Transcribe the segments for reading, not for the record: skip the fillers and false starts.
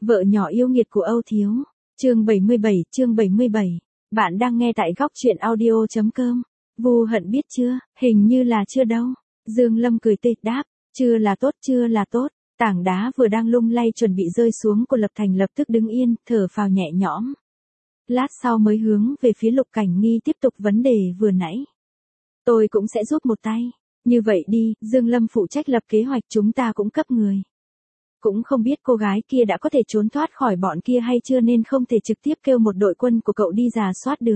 Vợ nhỏ yêu nghiệt của Âu Thiếu. Chương 77. Bạn đang nghe tại góc truyện audio.com. Vu Hận biết chưa? Hình như là chưa đâu. Dương Lâm cười tê đáp. Chưa là tốt. Tảng đá vừa đang lung lay chuẩn bị rơi xuống của Lập Thành lập tức đứng yên, thở phào nhẹ nhõm. Lát sau mới hướng về phía Lục Cảnh Nghi tiếp tục vấn đề vừa nãy. Tôi cũng sẽ giúp một tay. Như vậy đi, Dương Lâm phụ trách lập kế hoạch, chúng ta cũng cấp người. Cũng không biết cô gái kia đã có thể trốn thoát khỏi bọn kia hay chưa nên không thể trực tiếp kêu một đội quân của cậu đi rà soát được.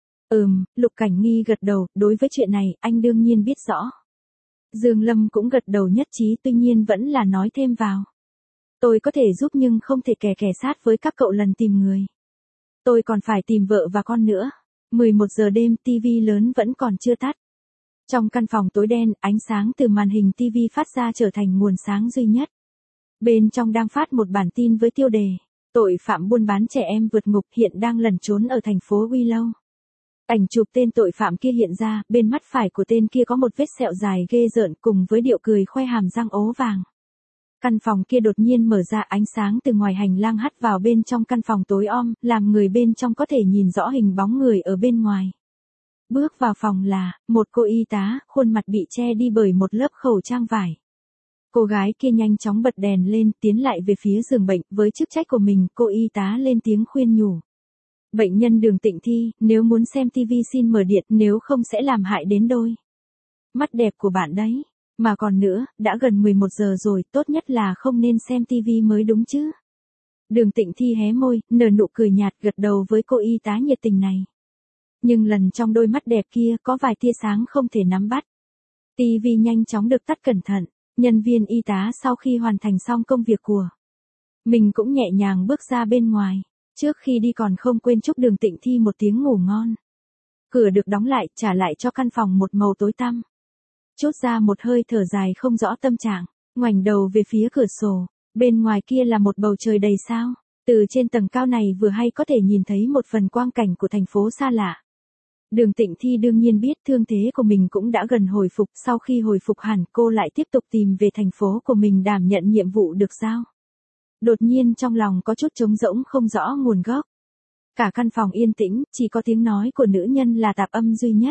Lục Cảnh Nghi gật đầu, đối với chuyện này, anh đương nhiên biết rõ. Dương Lâm cũng gật đầu nhất trí, tuy nhiên vẫn là nói thêm vào. Tôi có thể giúp nhưng không thể kè sát với các cậu lần tìm người. Tôi còn phải tìm vợ và con nữa. 11 giờ đêm, tivi lớn vẫn còn chưa tắt. Trong căn phòng tối đen, ánh sáng từ màn hình tivi phát ra trở thành nguồn sáng duy nhất. Bên trong đang phát một bản tin với tiêu đề, tội phạm buôn bán trẻ em vượt ngục hiện đang lẩn trốn ở thành phố Willow. Ảnh chụp tên tội phạm kia hiện ra, bên mắt phải của tên kia có một vết sẹo dài ghê rợn cùng với điệu cười khoe hàm răng ố vàng. Căn phòng kia đột nhiên mở ra, ánh sáng từ ngoài hành lang hắt vào bên trong căn phòng tối om, làm người bên trong có thể nhìn rõ hình bóng người ở bên ngoài. Bước vào phòng là một cô y tá, khuôn mặt bị che đi bởi một lớp khẩu trang vải. Cô gái kia nhanh chóng bật đèn lên, tiến lại về phía giường bệnh, với chức trách của mình, cô y tá lên tiếng khuyên nhủ. Bệnh nhân Đường Tịnh Thi, nếu muốn xem TV xin mở điện, nếu không sẽ làm hại đến đôi mắt đẹp của bạn đấy. Mà còn nữa, đã gần 11 giờ rồi, tốt nhất là không nên xem TV mới đúng chứ. Đường Tịnh Thi hé môi, nở nụ cười nhạt, gật đầu với cô y tá nhiệt tình này. Nhưng lần trong đôi mắt đẹp kia có vài tia sáng không thể nắm bắt. TV nhanh chóng được tắt cẩn thận. Nhân viên y tá sau khi hoàn thành xong công việc của mình cũng nhẹ nhàng bước ra bên ngoài. Trước khi đi còn không quên chúc Đường Tịnh Thi một tiếng ngủ ngon. Cửa được đóng lại, trả lại cho căn phòng một màu tối tăm. Chốt ra một hơi thở dài không rõ tâm trạng, ngoảnh đầu về phía cửa sổ. Bên ngoài kia là một bầu trời đầy sao. Từ trên tầng cao này vừa hay có thể nhìn thấy một phần quang cảnh của thành phố xa lạ. Đường Tịnh Thi đương nhiên biết thương thế của mình cũng đã gần hồi phục, sau khi hồi phục hẳn cô lại tiếp tục tìm về thành phố của mình đảm nhận nhiệm vụ được giao. Đột nhiên trong lòng có chút trống rỗng không rõ nguồn gốc. Cả căn phòng yên tĩnh, chỉ có tiếng nói của nữ nhân là tạp âm duy nhất.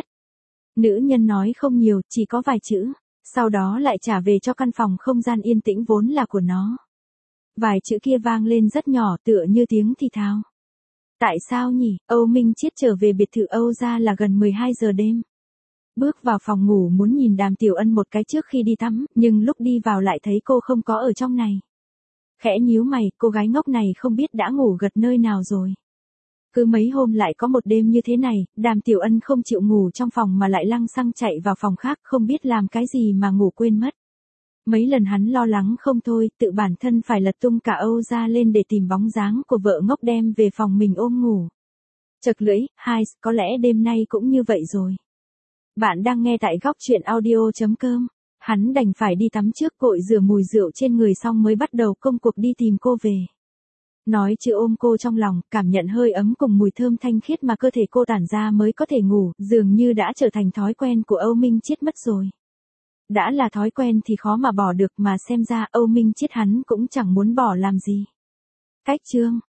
Nữ nhân nói không nhiều, chỉ có vài chữ, sau đó lại trả về cho căn phòng không gian yên tĩnh vốn là của nó. Vài chữ kia vang lên rất nhỏ tựa như tiếng thì thào. Tại sao nhỉ? Âu Minh Chiết trở về biệt thự Âu gia là gần 12 giờ đêm. Bước vào phòng ngủ muốn nhìn Đàm Tiểu Ân một cái trước khi đi tắm, nhưng lúc đi vào lại thấy cô không có ở trong này. Khẽ nhíu mày, cô gái ngốc này không biết đã ngủ gật nơi nào rồi. Cứ mấy hôm lại có một đêm như thế này, Đàm Tiểu Ân không chịu ngủ trong phòng mà lại lăng xăng chạy vào phòng khác, không biết làm cái gì mà ngủ quên mất. Mấy lần hắn lo lắng không thôi, tự bản thân phải lật tung cả Âu gia lên để tìm bóng dáng của vợ ngốc đem về phòng mình ôm ngủ. Chật lưỡi, có lẽ đêm nay cũng như vậy rồi. Bạn đang nghe tại góc truyện audio.com. Hắn đành phải đi tắm trước, cội rửa mùi rượu trên người xong mới bắt đầu công cuộc đi tìm cô về. Nói chữ ôm cô trong lòng, cảm nhận hơi ấm cùng mùi thơm thanh khiết mà cơ thể cô tản ra mới có thể ngủ, dường như đã trở thành thói quen của Âu Minh Chiết mất rồi. Đã là thói quen thì khó mà bỏ được, mà xem ra Âu Minh Chiết hắn cũng chẳng muốn bỏ làm gì. Cách chương